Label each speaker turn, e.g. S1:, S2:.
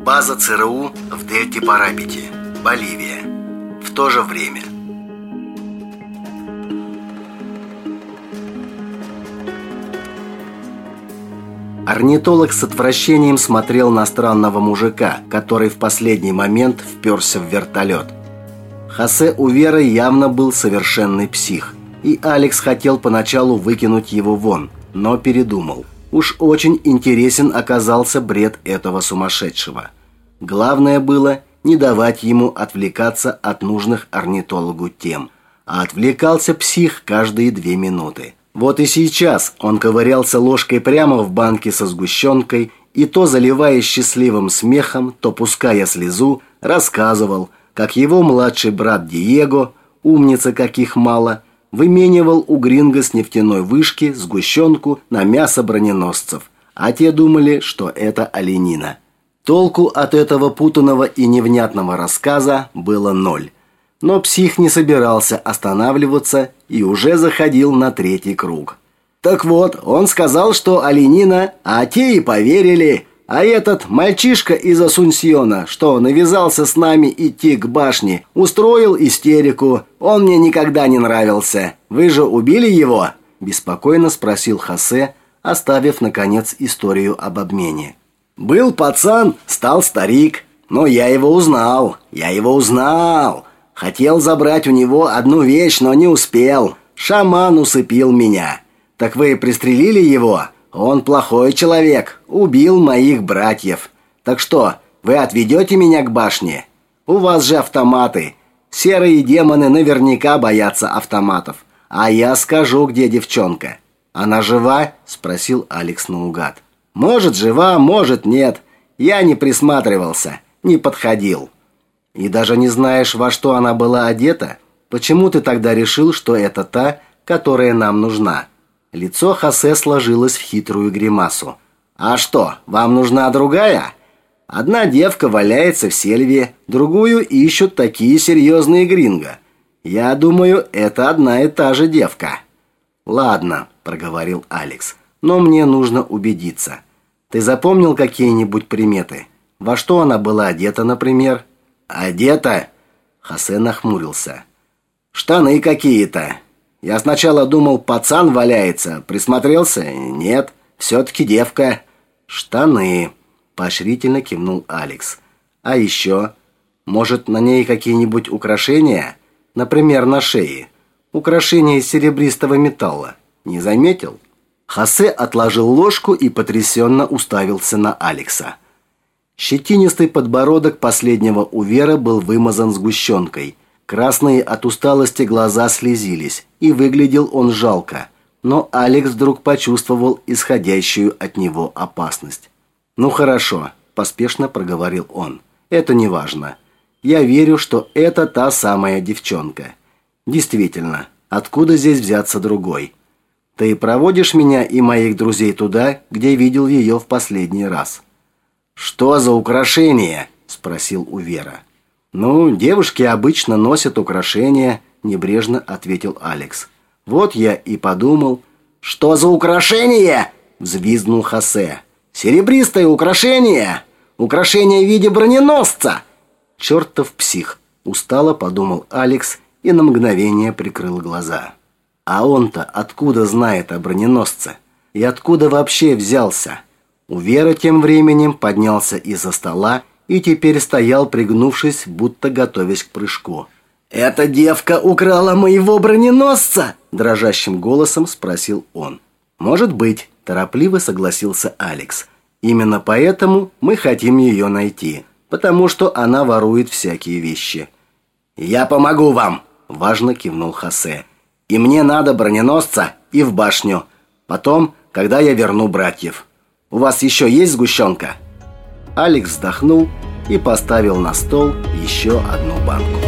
S1: База ЦРУ в Дельте-Парабите, Боливия. В то же время. Орнитолог с отвращением смотрел на странного мужика, который в последний момент вперся в вертолет. Хосе Увера явно был совершенный псих, и Алекс хотел поначалу выкинуть его вон, но передумал. Уж очень интересен оказался бред этого сумасшедшего. Главное было не давать ему отвлекаться от нужных орнитологу тем, а отвлекался псих каждые 2 минуты. Вот и сейчас он ковырялся ложкой прямо в банке со сгущенкой и то заливаясь счастливым смехом, то пуская слезу, рассказывал, как его младший брат Диего, умница каких мало, выменивал у гринго с нефтяной вышки сгущенку на мясо броненосцев, а те думали, что это оленина. Толку от этого путанного и невнятного рассказа было 0. Но псих не собирался останавливаться и уже заходил на 3-й круг. Так вот, он сказал, что оленина, а те и поверили. А этот мальчишка из Асунсьона, что навязался с нами идти к башне, устроил истерику. Он мне никогда не нравился. Вы же убили его? Беспокойно спросил Хосе, оставив, наконец, историю об обмене. Был пацан, стал старик. Но я его узнал. Хотел забрать у него одну вещь, но не успел. Шаман усыпил меня. Так вы пристрелили его? Он плохой человек, убил моих братьев. Так что, вы отведете меня к башне? У вас же автоматы. Серые демоны наверняка боятся автоматов. А я скажу, где девчонка. Она жива? Спросил Алекс наугад. Может, жива, может, нет. Я не присматривался, не подходил. И даже не знаешь, во что она была одета? Почему ты тогда решил, что это та, которая нам нужна? Лицо Хосе сложилось в хитрую гримасу. А что, вам нужна другая? Одна девка валяется в сельве, другую ищут такие серьезные гринго. Я думаю, это одна и та же девка. Ладно, проговорил Алекс, но мне нужно убедиться. Ты запомнил какие-нибудь приметы? Во что она была одета, например? Одета? Хосе нахмурился. Штаны какие-то. Я сначала думал, пацан валяется, присмотрелся. Нет, все-таки девка. Штаны, поощрительно кивнул Алекс. А еще, может, на ней какие-нибудь украшения? Например, на шее. Украшения из серебристого металла. Не заметил? Хосе отложил ложку и потрясенно уставился на Алекса. Щетинистый подбородок последнего Увера был вымазан сгущенкой. Красные от усталости глаза слезились, и выглядел он жалко. Но Алекс вдруг почувствовал исходящую от него опасность. «Ну хорошо», – поспешно проговорил он. «Это не важно. Я верю, что это та самая девчонка. Действительно, откуда здесь взяться другой? Ты проводишь меня и моих друзей туда, где видел ее в последний раз?» «Что за украшения?» – спросил Увера. «Ну, девушки обычно носят украшения», – небрежно ответил Алекс. «Вот я и подумал». «Что за украшения?» – взвизгнул Хосе. «Серебристое украшение! Украшение в виде броненосца!» «Чертов псих!» – устало подумал Алекс и на мгновение прикрыл глаза. «А он-то откуда знает о броненосце? И откуда вообще взялся?» Увера тем временем поднялся из-за стола и теперь стоял, пригнувшись, будто готовясь к прыжку. «Эта девка украла моего броненосца?» – дрожащим голосом спросил он. «Может быть», – торопливо согласился Алекс. «Именно поэтому мы хотим ее найти, потому что она ворует всякие вещи». «Я помогу вам», – важно кивнул Хосе. «И мне надо броненосца и в башню. Потом, когда я верну братьев. У вас еще есть сгущенка?» Алекс вздохнул и поставил на стол еще одну банку.